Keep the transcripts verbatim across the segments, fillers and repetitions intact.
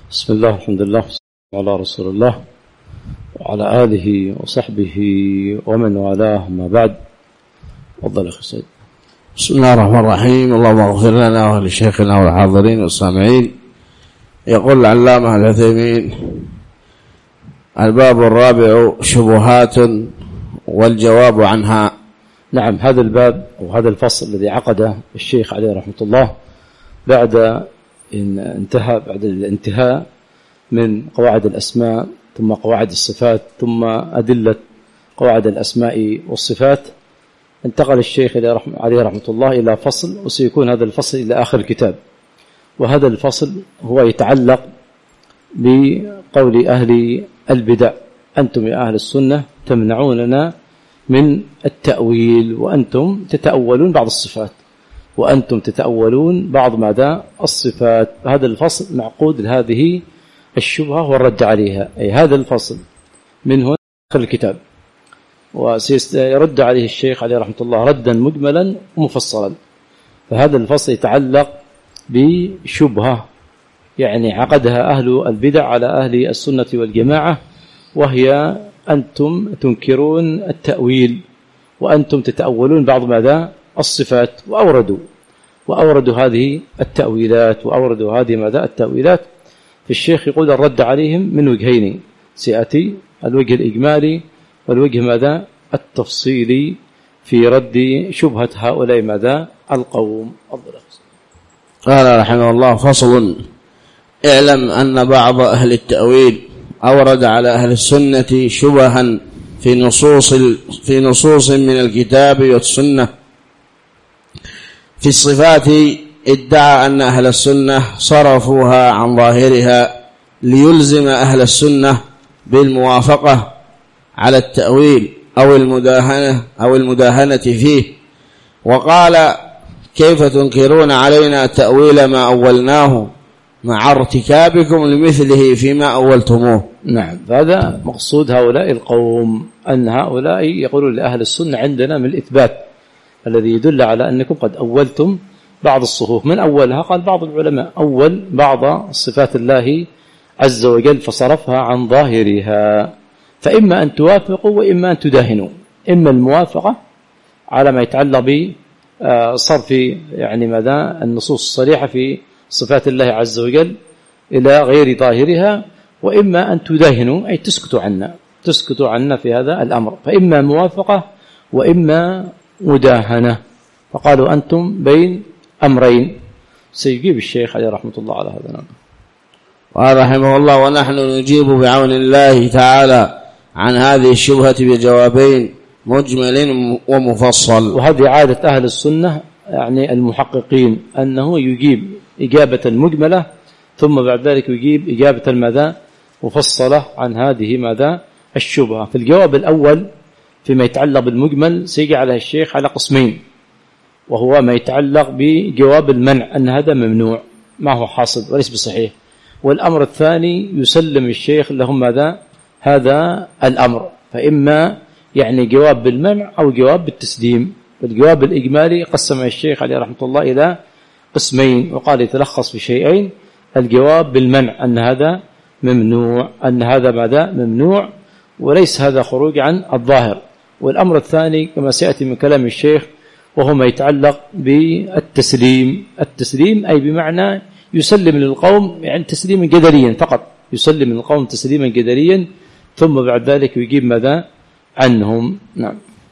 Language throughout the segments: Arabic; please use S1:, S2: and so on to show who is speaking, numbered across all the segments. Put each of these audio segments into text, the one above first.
S1: بسم الله الحمد لله على رسول الله وعلى آله وصحبه ومن والاه ما بعد. تفضل أخي سيد.
S2: بسم الله الرحمن الرحيم. اللهم اغفر لنا ولشيخنا والحاضرين والسامعين. يقول العلامة العثيمين: الباب الرابع شبهات والجواب عنها.
S1: نعم، هذا الباب وهذا الفصل الذي عقده الشيخ عليه رحمة الله بعد إن انتهى بعد الانتهاء من قواعد الأسماء ثم قواعد الصفات ثم أدلة قواعد الأسماء والصفات، انتقل الشيخ عليه رحمة الله إلى فصل، وسيكون هذا الفصل إلى آخر الكتاب. وهذا الفصل هو يتعلق بقول أهل البدع: أنتم يا أهل السنة تمنعوننا من التأويل، وأنتم تتأولون بعض الصفات، وأنتم تتأولون بعض ماذا الصفات. هذا الفصل معقود لهذه الشبهة والرد عليها، أي هذا الفصل من هنا آخر الكتاب، وسيرد عليه الشيخ عليه رحمة الله ردا مجملا ومفصلا. فهذا الفصل يتعلق بشبهة يعني عقدها أهل البدع على أهل السنة والجماعة، وهي أنتم تنكرون التأويل وأنتم تتأولون بعض ماذا الصفات، وأوردوا وأوردوا هذه التأويلات وأوردوا هذه ماذا التأويلات. فالشيخ يقول الرد عليهم من وجهين، سيأتي الوجه الإجمالي والوجه ماذا التفصيلي في رد شبهة هؤلاء ماذا القوم.
S2: قال رحمه الله: فصل: اعلم أن بعض أهل التأويل أورد على أهل السنة شبها في نصوص في نصوص من الكتاب والسنة في الصفات، ادعى أن أهل السنة صرفوها عن ظاهرها ليلزم أهل السنة بالموافقة على التأويل أو المداهنة أو المداهنة فيه، وقال: كيف تنكرون علينا تأويل ما أولناه مع ارتكابكم لمثله فيما أولتموه.
S1: نعم، هذا مقصود هؤلاء القوم، أن هؤلاء يقولون لأهل السنة عندنا من الإثبات الذي يدل على أنكم قد أولتم بعض الصفوف. من أولها قال بعض العلماء أول بعض صفات الله عز وجل فصرفها عن ظاهرها، فإما أن توافقوا وإما أن تداهنوا. إما الموافقة على ما يتعلق بصرف يعني ماذا النصوص الصريحة في صفات الله عز وجل إلى غير ظاهرها، وإما أن تداهنوا أي تسكتوا عنا تسكتوا عنا في هذا الأمر. فإما موافقة وإما مداهنة، فقالوا أنتم بين أمرين. سيجيب الشيخ عليه رحمة الله على هذا الأمر.
S2: قال رحمه الله: ونحن نجيب بعون الله تعالى عن هذه الشبهة بجوابين مجمل ومفصل.
S1: وهذه عادة أهل السنة يعني المحققين، أنه يجيب إجابة مجملة ثم بعد ذلك يجيب إجابة ماذا مفصلة عن هذه ماذا الشبهة. في الجواب الأول فيما يتعلق بالمجمل سيجي على الشيخ على قسمين، وهو ما يتعلق بجواب المنع أن هذا ممنوع ما هو حاصل وليس بصحيح، والأمر الثاني يسلم الشيخ لهم ماذا هذا الأمر، فإما يعني جواب بالمنع أو جواب بالتسليم. والجواب الإجمالي قسم الشيخ عليه رحمة الله إلى قسمين، وقال يتلخص في شيئين: الجواب بالمنع أن هذا ممنوع أن هذا ماذا ممنوع وليس هذا خروج عن الظاهر. والأمر الثاني كما سيأتي من كلام الشيخ وهو ما يتعلق بالتسليم. التسليم أي بمعنى يسلم للقوم يعني تسليما جدليا فقط، يسلم للقوم تسليما جدليا ثم بعد ذلك يجيب ماذا عنهم. نعم.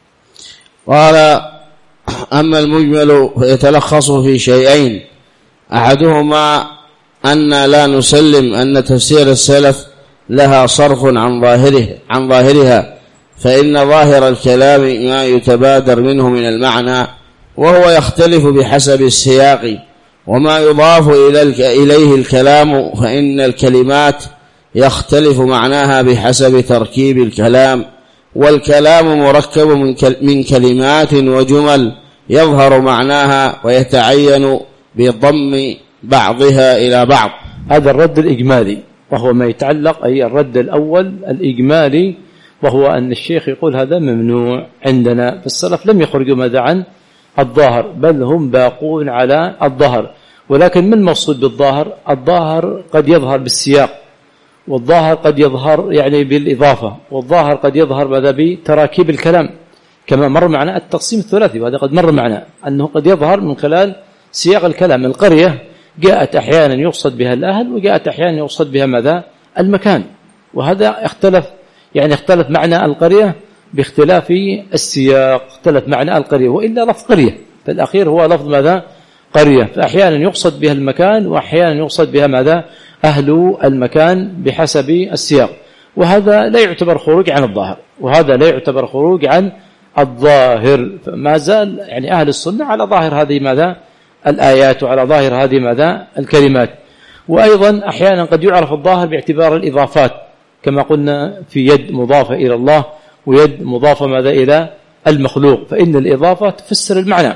S2: قال: أما المجمل فيتلخص في شيئين: أحدهما أن لا نسلم أن تفسير السلف لها صرف عن ظاهره عن ظاهرها، فإن ظاهر الكلام ما يتبادر منه من المعنى، وهو يختلف بحسب السياق، وما يضاف إليه الكلام فإن الكلمات يختلف معناها بحسب تركيب الكلام، والكلام مركب من كلمات وجمل يظهر معناها ويتعين بضم بعضها إلى بعض.
S1: هذا الرد الإجمالي، وهو ما يتعلق أي الرد الأول الإجمالي، وهو أن الشيخ يقول هذا ممنوع عندنا. فالسلف لم يخرجوا ماذا عن الظاهر، بل هم باقون على الظاهر. ولكن من المقصود بالظاهر؟ الظاهر قد يظهر بالسياق، والظاهر قد يظهر يعني بالإضافة، والظاهر قد يظهر ماذا بتراكيب الكلام، كما مر معنا التقسيم الثلاثي، وهذا قد مر معنا أنه قد يظهر من خلال سياق الكلام. القرية جاءت أحيانا يقصد بها الأهل، وجاءت أحيانا يقصد بها ماذا؟ المكان، وهذا اختلف، يعني اختلف معنى القرية باختلاف السياق، اختلف معنى القرية، وإلا لفظ قرية فالأخير هو لفظ ماذا؟ قرية، فأحيانا يقصد بها المكان، وأحيانا يقصد بها ماذا؟ أهل المكان بحسب السياق، وهذا لا يعتبر خروج عن الظاهر، وهذا لا يعتبر خروج عن الظاهر. ما زال يعني أهل السنة على ظاهر هذه ماذا؟ الآيات، وعلى ظاهر هذه ماذا؟ الكلمات. وأيضا أحيانا قد يعرف الظاهر باعتبار الإضافات، كما قلنا في يد مضافة إلى الله، ويد مضافة ماذا؟ إلى المخلوق، فإن الإضافة تفسر المعنى،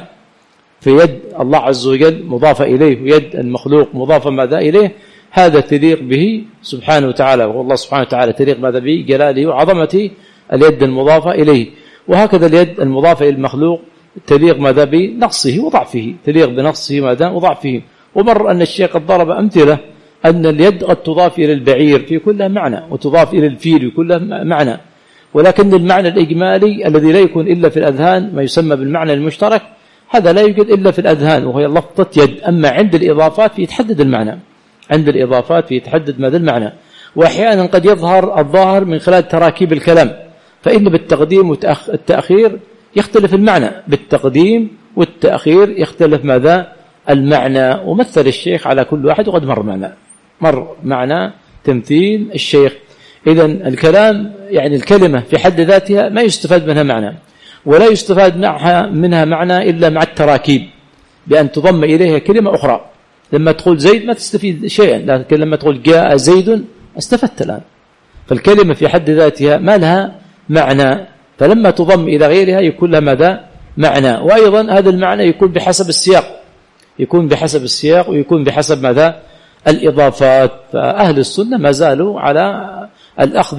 S1: في يد الله عز وجل مضافة إليه، ويد المخلوق مضافة ماذا؟ إليه، هذا تليق به سبحانه وتعالى، والله سبحانه وتعالى تليق ماذا؟ به جلاله وعظمته اليد المضافة إليه. وهكذا اليد المضافة إلى المخلوق تليق ماذا؟ بنقصه وضعفه، تليق بنقصه ماذا؟ وضعفه. ومر أن الشيخ قد ضرب أمثلة أن اليد قد تضاف إلى البعير في كل معنى، وتضاف إلى الفيل في كل معنى، ولكن المعنى الإجمالي الذي لا يكون إلا في الأذهان، ما يسمى بالمعنى المشترك، هذا لا يوجد إلا في الأذهان، وهي لفظة يد. أما عند الإضافات فيتحدد المعنى، عند الإضافات فيتحدد ماذا؟ المعنى. وأحيانا قد يظهر الظاهر من خلال تراكيب الكلام، فإن بالتقديم والتأخير يختلف المعنى، بالتقديم والتأخير يختلف ماذا؟ المعنى. ومثل الشيخ على كل واحد، وقد مر معنا مر معنا تمثيل الشيخ. إذن الكلام يعني الكلمة في حد ذاتها ما يستفاد منها معنى، ولا يستفاد معها منها معنى إلا مع التراكيب، بأن تضم إليها كلمة أخرى. لما تقول زيد ما تستفيد شيئا، لكن لما تقول جاء زيد استفدت الآن. فالكلمة في حد ذاتها ما لها معنى، فلما تضم إلى غيرها يكون لها ماذا؟ معنى. وأيضا هذا المعنى يكون بحسب السياق، يكون بحسب السياق، ويكون بحسب ماذا؟ الإضافات. فأهل السنة ما زالوا على الأخذ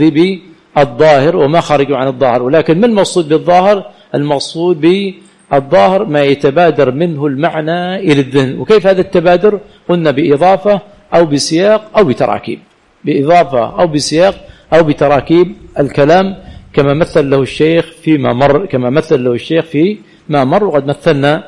S1: بالظاهر وما خرجوا عن الظاهر. ولكن من المقصود بالظاهر؟ المقصود بالظاهر ما يتبادر منه المعنى إلى الذهن. وكيف هذا التبادر؟ قلنا بإضافة أو بسياق أو بتراكيب، بإضافة أو بسياق أو بتراكيب الكلام، كما مثل له الشيخ فيما مر، كما مثل له الشيخ في ما مر. وقد مثلنا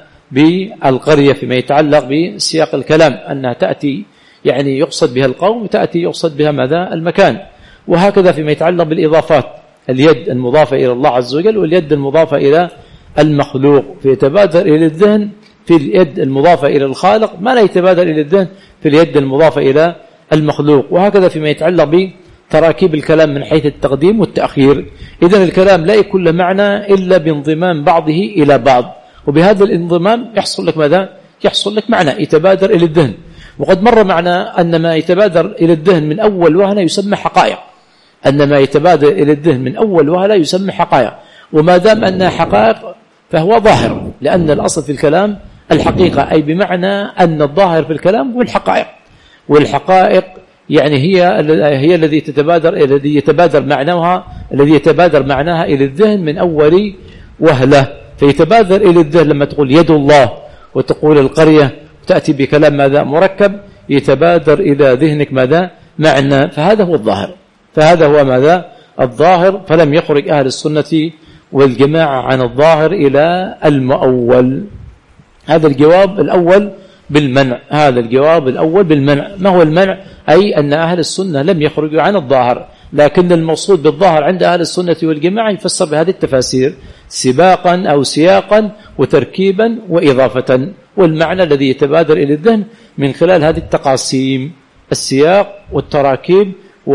S1: بالقرية فيما يتعلق بسياق الكلام، أنها تأتي يعني يقصد بها القوم، وتأتي يقصد بها ماذا؟ المكان. وهكذا فيما يتعلق بالإضافات، اليد المضافة إلى الله عز وجل، واليد المضافة إلى المخلوق، فيتبادر إلى الذهن في اليد المضافة إلى الخالق ما لا يتبادر إلى الذهن في اليد المضافة إلى المخلوق. وهكذا فيما يتعلق بتراكيب الكلام من حيث التقديم والتأخير. إذن الكلام لا يكون له معنى إلا بانضمام بعضه إلى بعض، وبهذا الانضمام يحصل لك ماذا؟ يحصل لك معنى يتبادر إلى الذهن. وقد مر معنا أن ما يتبادر إلى الذهن من أول وهلة يسمى حقائق، أن ما يتبادر إلى الذهن من أول وهلة يسمى حقائق. وما دام أنها حقائق فهو ظاهر، لأن الأصل في الكلام الحقيقة، أي بمعنى أن الظاهر في الكلام هو الحقائق، والحقائق يعني هي هي الذي تتبادر الذي يتبادر معناها الذي يتبادر معناها إلى الذهن من أول وهلة. فيتبادر إلى الذهن لما تقول يد الله، وتقول القرية، وتأتي بكلام ماذا؟ مركب، يتبادر إلى ذهنك ماذا؟ معنى. فهذا هو الظاهر، فهذا هو ماذا؟ الظاهر. فلم يخرج أهل السنة والجماعة عن الظاهر إلى المؤول. هذا الجواب الأول بالمنع، هذا الجواب الأول بالمنع. ما هو المنع؟ أي أن أهل السنة لم يخرجوا عن الظاهر، لكن المقصود بالظاهر عند أهل السنة والجماعة يفسر بهذه التفاسير: سباقا أو سياقا، وتركيبا وإضافة. والمعنى الذي يتبادر إلى الذهن من خلال هذه التقاسيم: السياق والتراكيب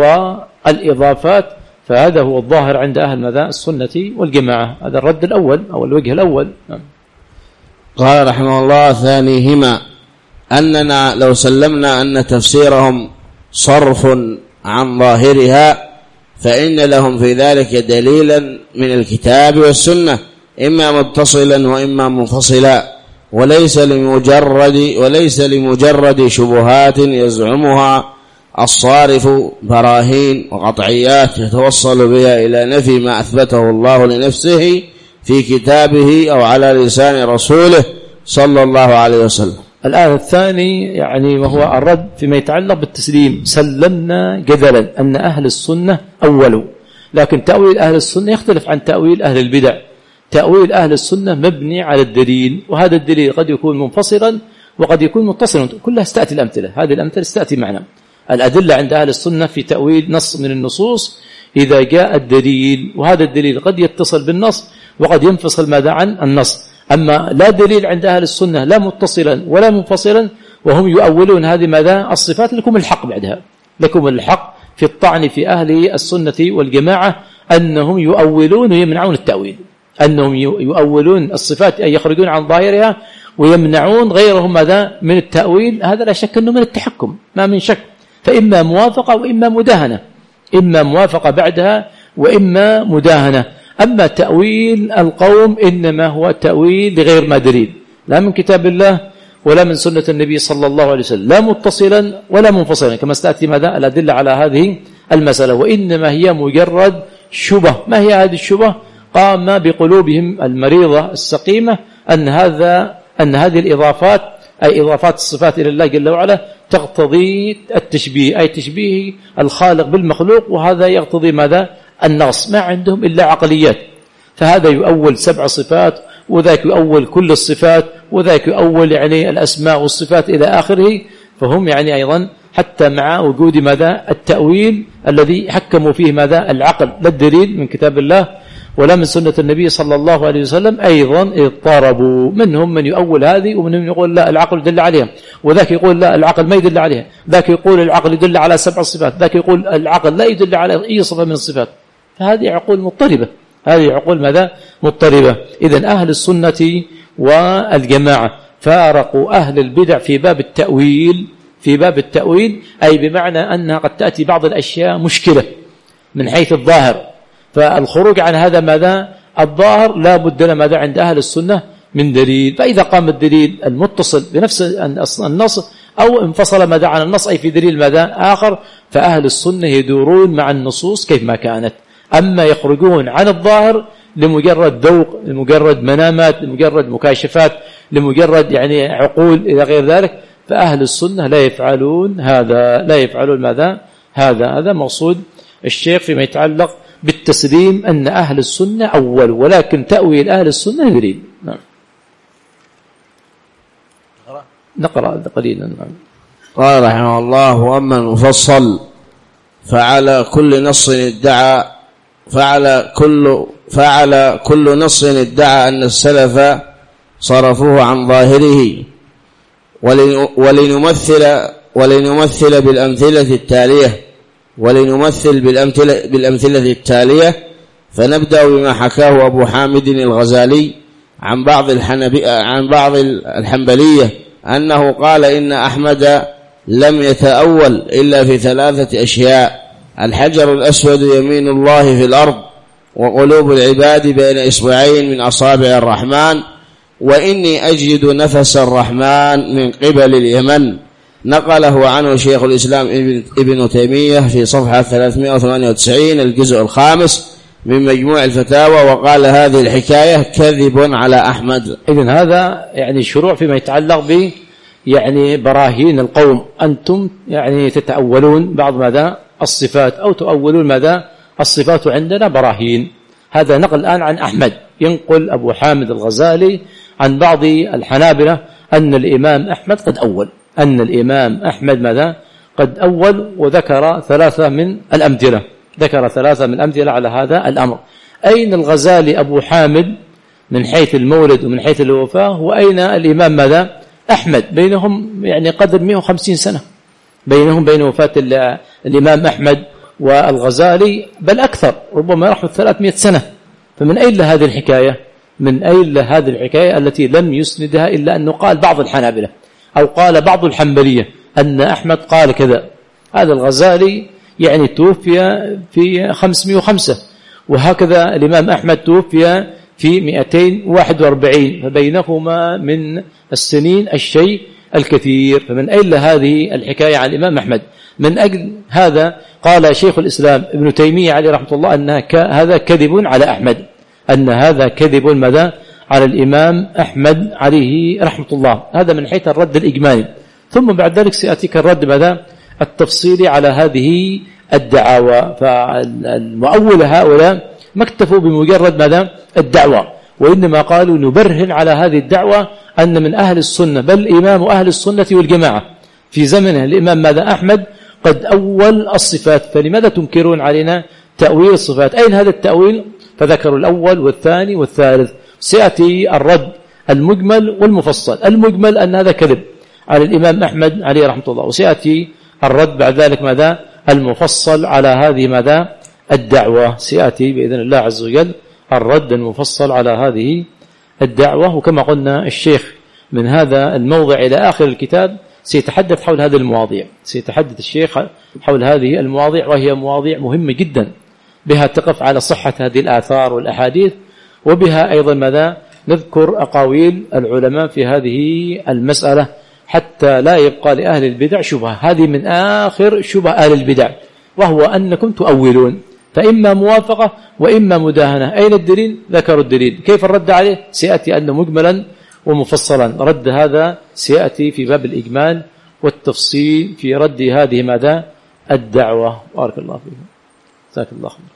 S1: والإضافات. فهذا هو الظاهر عند أهل ماذا؟ السنة والجماعة. هذا الرد الأول أو الوجه الأول.
S2: قال رحمه الله: ثانيهما أننا لو سلمنا أن تفسيرهم صرف عن ظاهرها فإن لهم في ذلك دليلا من الكتاب والسنة، إما متصلا وإما منفصلا، وليس لمجرد وليس لمجرد شبهات يزعمها الصارف براهين وقطعيات يتوصل بها إلى نفي ما أثبته الله لنفسه في كتابه أو على لسان رسوله صلى الله عليه وسلم.
S1: الآن الثاني يعني وهو الرد فيما يتعلق بالتسليم. سلمنا جدلا أن أهل السنة أولوا، لكن تأويل أهل السنة يختلف عن تأويل أهل البدع. تأويل أهل السنة مبني على الدليل، وهذا الدليل قد يكون منفصلا وقد يكون متصلا، كلها ستأتي الأمثلة، هذه الأمثلة ستأتي معنا. الأدلة عند أهل السنة في تأويل نص من النصوص إذا جاء الدليل، وهذا الدليل قد يتصل بالنص وقد ينفصل ماذا عن النص. أما لا دليل عند أهل السنة لا متصلا ولا منفصلا، وهم يؤولون هذه ماذا الصفات. لكم الحق بعدها، لكم الحق في الطعن في أهل السنة والجماعة أنهم يؤولون ويمنعون التأويل، أنهم يؤولون الصفات أي يخرجون عن ظاهرها ويمنعون غيرهم ماذا من التأويل. هذا لا شك أنه من التحكم، ما من شك. فإما موافقة وإما مداهنة، إما موافقة بعدها وإما مداهنة. أما تأويل القوم إنما هو تأويل لغير ما دليل، لا من كتاب الله ولا من سنة النبي صلى الله عليه وسلم، لا متصلا ولا منفصلا، كما ستأتي ماذا الأدلة على هذه المسألة. وإنما هي مجرد شبه. ما هي هذه الشبه؟ قام بقلوبهم المريضة السقيمة أن هذا أن هذه الإضافات أي إضافات الصفات إلى الله جل وعلا تقتضي التشبيه، أي تشبيه الخالق بالمخلوق، وهذا يقتضي ماذا النقص. ما عندهم إلا عقليات، فهذا يؤول سبع صفات وذاك يؤول كل الصفات وذاك يؤول يعني الأسماء والصفات إلى آخره. فهم يعني أيضا حتى مع وجود ماذا التأويل الذي حكموا فيه ماذا العقل، لا الدليل من كتاب الله ولا من سنة النبي صلى الله عليه وسلم، أيضا اضطربوا. منهم من يؤول هذه ومنهم يقول لا العقل يدل عليها، وذاك يقول لا العقل ما يدل عليها، ذاك يقول العقل يدل على سبع صفات، ذاك يقول العقل لا يدل على أي صفة من الصفات. فهذه عقول مضطربة، هذه عقول ماذا مضطربة. إذن أهل السنة والجماعة فارقوا أهل البدع في باب التأويل، في باب التأويل أي بمعنى أنها قد تأتي بعض الأشياء مشكلة من حيث الظاهر، فالخروج عن هذا ماذا الظاهر لا بد ماذا عند أهل السنة من دليل. فإذا قام الدليل المتصل بنفس النص أو انفصل ماذا عن النص أي في دليل ماذا آخر، فأهل السنة يدورون مع النصوص كيف ما كانت. أما يخرجون عن الظاهر لمجرد ذوق، لمجرد منامات، لمجرد مكاشفات، لمجرد يعني عقول إلى غير ذلك، فأهل السنة لا يفعلون هذا، لا يفعلون ماذا هذا. هذا مقصود الشيخ فيما يتعلق بالتسليم أن أهل السنة أول، ولكن تأويل أهل السنة دليل. نعم. نقرأ قليلا. نعم.
S2: قال رحمه الله: وأما المفصل فعلى كل نص ادعى فعلى كل فعلى كل نص ادعى أن السلف صرفوه عن ظاهره، ولنمثل ولنمثل بالأمثلة التالية ولنمثل بالأمثلة, بالأمثلة التالية فنبدأ بما حكاه أبو حامد الغزالي عن بعض الحنبي عن بعض الحنبلية أنه قال إن أحمد لم يتأول إلا في ثلاثة أشياء: الحجر الأسود يمين الله في الأرض، وقلوب العباد بين إصبعين من أصابع الرحمن، وإني أجد نفس الرحمن من قبل اليمن. نقله عنه شيخ الإسلام ابن تيمية في صفحة ثلاثمائة وثمانية وتسعين الجزء الخامس من مجموع الفتاوى، وقال هذه الحكاية كذب على أحمد.
S1: إذن هذا يعني شروع فيما يتعلق ب يعني براهين القوم. أنتم يعني تتأولون بعض ماذا الصفات أو تؤولون ماذا الصفات، عندنا براهين. هذا نقل الآن عن أحمد، ينقل أبو حامد الغزالي عن بعض الحنابلة أن الإمام أحمد قد أول، أن الإمام أحمد ماذا قد أول، وذكر ثلاثة من الأمثلة، ذكر ثلاثة من الأمثلة على هذا الأمر. أين الغزالي أبو حامد من حيث المولد ومن حيث الوفاة، وأين الإمام ماذا أحمد؟ بينهم يعني قدر مئة وخمسين سنة بينهم، بين وفاة الإمام أحمد والغزالي، بل أكثر، ربما يرحل ثلاثمائة سنة. فمن أين هذه الحكاية؟ من أين هذه الحكاية التي لم يسندها إلا أنه قال بعض الحنابلة أو قال بعض الحنبلية أن أحمد قال كذا. هذا الغزالي يعني توفي في خمسمائة وخمسة، وهكذا الإمام أحمد توفي في مئتين وواحد وأربعين، فبينهما من السنين الشيء الكثير. فمن أين هذه الحكاية عن الإمام أحمد؟ من أجل هذا قال شيخ الإسلام ابن تيمية عليه رحمة الله أن هذا كذب على أحمد، أن هذا كذب ماذا على الإمام أحمد عليه رحمة الله. هذا من حيث الرد الإجمالي. ثم بعد ذلك سيأتيك الرد ماذا التفصيلي على هذه الدعاوى. فالمؤولة هؤلاء ما اكتفوا بمجرد ماذا الدعوة، وإنما قالوا نبرهن على هذه الدعوة أن من أهل السنة، بل إمام أهل السنة والجماعة في زمنه الإمام ماذا أحمد قد أول الصفات، فلماذا تنكرون علينا تأويل الصفات؟ أين هذا التأويل؟ فذكروا الأول والثاني والثالث. سيأتي الرد المجمل والمفصل. المجمل أن هذا كذب على الإمام أحمد عليه رحمة الله، وسيأتي الرد بعد ذلك ماذا المفصل على هذه ماذا الدعوة. سيأتي بإذن الله عز وجل الرد المفصل على هذه الدعوة. وكما قلنا الشيخ من هذا الموضع إلى آخر الكتاب سيتحدث حول هذه المواضيع، سيتحدث الشيخ حول هذه المواضيع، وهي مواضيع مهمة جدا، بها تقف على صحة هذه الآثار والأحاديث، وبها أيضا ماذا نذكر أقاويل العلماء في هذه المسألة حتى لا يبقى لأهل البدع شبهة. هذه من آخر شبه أهل البدع، وهو أنكم تؤولون، فإما موافقة وإما مداهنة. أين الدليل؟ ذكروا الدليل. كيف الرد عليه؟ سيأتي أنه مجملا ومفصلا. رد هذا سيأتي في باب الإجمال والتفصيل في رد هذه ماذا الدعوة. بارك الله فيكم، جزاك الله خير.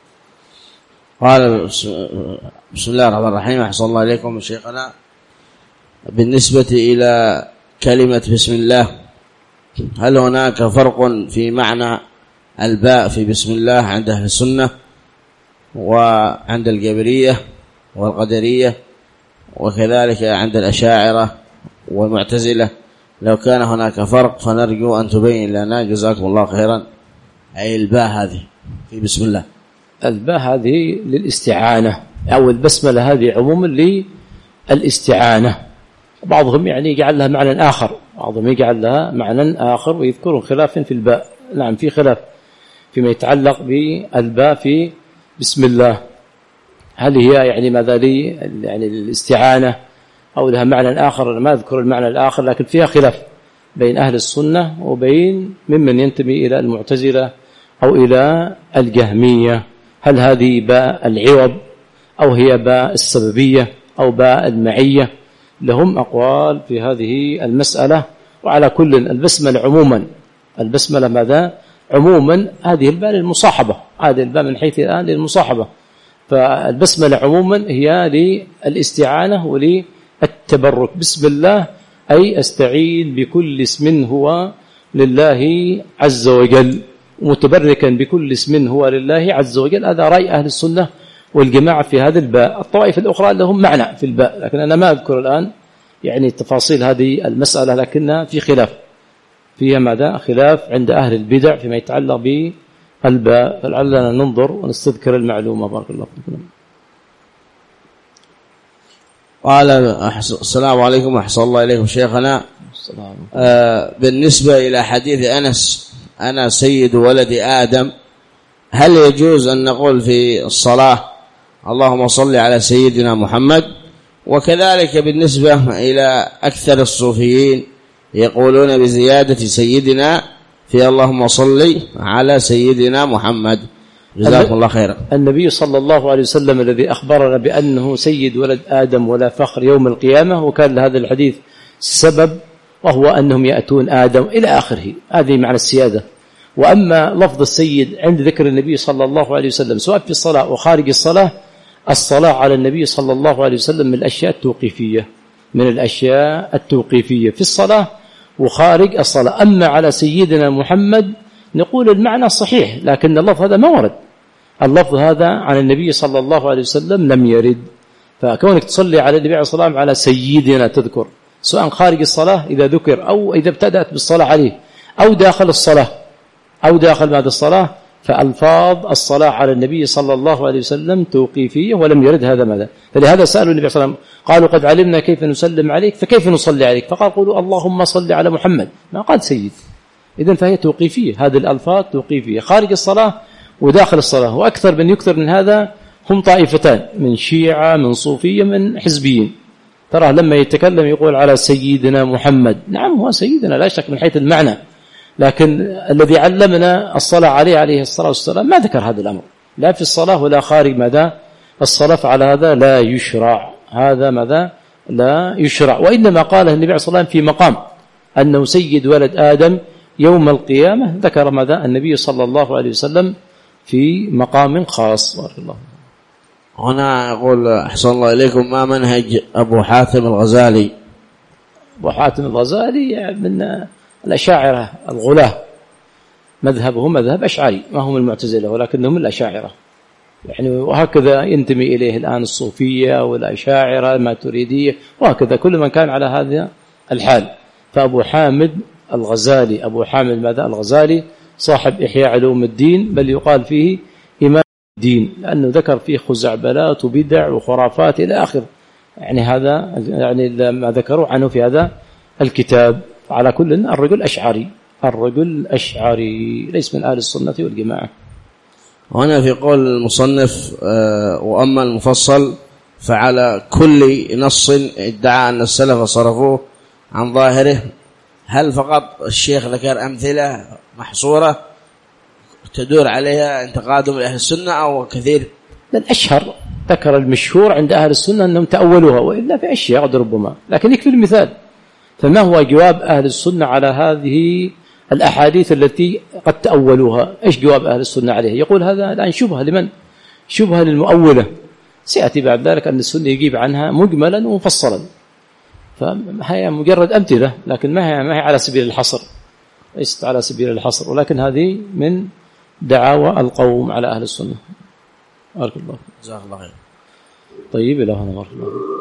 S2: قال بسم الله الرحمن الرحيم. أحسن الله إليكم شيخنا. بالنسبة إلى كلمة بسم الله، هل هناك فرق في معنى الباء في بسم الله عند أهل السنة وعند الجبرية والقدرية وكذلك عند الأشاعرة والمعتزلة؟ لو كان هناك فرق فنرجو أن تبين لنا جزاكم الله خيرا. أي الباء هذه في بسم الله،
S1: الباء هذه للاستعانة، أو البسملة هذه عموما للاستعانة. بعضهم يعني يجعل لها معنى آخر، بعضهم يجعل لها معنى آخر ويذكرون خلافا في الباء. نعم في خلاف فيما يتعلق بالباء في بسم الله، هل هي يعني ماذا لي يعني الاستعانة أو لها معنى آخر؟ أنا ما أذكر المعنى الآخر، لكن فيها خلاف بين أهل السنة وبين ممن ينتمي إلى المعتزلة أو إلى الجهمية. هل هذه باء العوض أو هي باء السببية أو باء المعية؟ لهم أقوال في هذه المسألة. وعلى كل البسملة عموما، البسملة ماذا عموما هذه الباء للمصاحبة، هذه الباء من حيث الآن للمصاحبة. فالبسملة عموما هي للاستعانة وللتبرك. بسم الله أي أستعين بكل اسم هو لله عز وجل، متبركا بكل اسم هو لله عز وجل. هذا رأي أهل السنة والجماعة في هذا الباء. الطوائف الأخرى لهم معنى في الباء، لكن أنا ما أذكر الآن يعني تفاصيل هذه المسألة، لكنها في خلاف فيها ماذا خلاف عند أهل البدع فيما يتعلق بالباء. فلعلنا ننظر ونستذكر المعلومة. بارك الله فيكم.
S2: قال السلام عليكم وأحسن الله إليكم شيخنا. آه بالنسبة إلى حديث أنس أنا سيد ولد آدم، هل يجوز أن نقول في الصلاة اللهم صل على سيدنا محمد؟ وكذلك بالنسبة إلى أكثر الصوفيين يقولون بزيادة سيدنا في اللهم صل على سيدنا محمد. جزاكم الله خيرا.
S1: النبي صلى الله عليه وسلم الذي أخبرنا بأنه سيد ولد آدم ولا فخر يوم القيامة، وكان لهذا الحديث سبب وهو أنهم يأتون آدم إلى آخره. هذه معنى السيادة. وأما لفظ السيد عند ذكر النبي صلى الله عليه وسلم سواء في الصلاة وخارج الصلاة، الصلاة على النبي صلى الله عليه وسلم من الأشياء التوقيفية، من الأشياء التوقيفية في الصلاة وخارج الصلاة. أما على سيدنا محمد نقول المعنى صحيح، لكن اللفظ هذا ما ورد، اللفظ هذا عن النبي صلى الله عليه وسلم لم يرد. فكونك تصلي على النبي عليه الصلاة والسلام على سيدنا تذكر سواء خارج الصلاة إذا ذكر أو إذا ابتدأت بالصلاة عليه أو داخل الصلاة أو داخل بعد الصلاة، فألفاظ الصلاة على النبي صلى الله عليه وسلم توقيفية ولم يرد هذا ماذا. فلهذا سألوا النبي صلى الله عليه وسلم قالوا قد علمنا كيف نسلم عليك فكيف نصلي عليك؟ فقال قولوا اللهم صل على محمد، ما قال سيد. إذن فهي توقيفية، هذه الألفاظ توقيفية خارج الصلاة وداخل الصلاة. وأكثر من يكثر من هذا هم طائفتان، من شيعة من صوفية من حزبيين. ترى لما يتكلم يقول على سيدنا محمد، نعم هو سيدنا لا شك من حيث المعنى، لكن الذي علمنا الصلاة عليه عليه الصلاة والسلام ما ذكر هذا الأمر لا في الصلاة ولا خارج ماذا الصلاة، على هذا لا يشرع، هذا ماذا لا يشرع، وإنما قاله النبي صلى الله عليه وسلم في مقام أنه سيد ولد آدم يوم القيامة، ذكر ماذا النبي صلى الله عليه وسلم في مقام خاص. بارك الله.
S2: هنا يقول أحسن الله إليكم، ما منهج أبو حاتم الغزالي؟
S1: أبو حاتم الغزالي من الأشاعرة الغلاة، مذهبه مذهب أشعري، ما هم المعتزلة ولكنهم الأشاعرة يعني، وهكذا ينتمي إليه الآن الصوفية والأشاعرة الماتريدية، وهكذا كل من كان على هذا الحال. فأبو حامد الغزالي، أبو حامد ماذا الغزالي صاحب إحياء علوم الدين، بل يقال فيه إمام الدين، لأنه ذكر فيه خزعبلات وبدع وخرافات إلى آخر، يعني هذا يعني ما ذكروا عنه في هذا الكتاب. على كل الرجل أشعري، الرجل أشعري ليس من أهل السنة والجماعة.
S2: هنا في قول المصنف وأما المفصل فعلى كل نص ادعى أن السلف صرفوه عن ظاهره، هل فقط الشيخ ذكر أمثلة محصورة تدور عليها انتقادهم لأهل السنة أو كثير؟
S1: الأشهر ذكر المشهور عند أهل السنة أنهم تأولوها، وإلا في أشياء قد ربما، لكن يكفي المثال. فما هو جواب أهل السنة على هذه الأحاديث التي قد تأولوها؟ إيش جواب أهل السنة عليه؟ يقول هذا الآن شبهة لمن؟ شبهة للمؤولة، سيأتي بعد ذلك أن السنة يجيب عنها مجملا ومفصلا، فهي مجرد أمثلة، لكن ما هي ما هي على سبيل الحصر، ليست على سبيل الحصر، ولكن هذه من دعاوى القوم على أهل السنة. بارك الله.
S2: جزاك الله خير.
S1: طيب إلى هنا. بارك الله.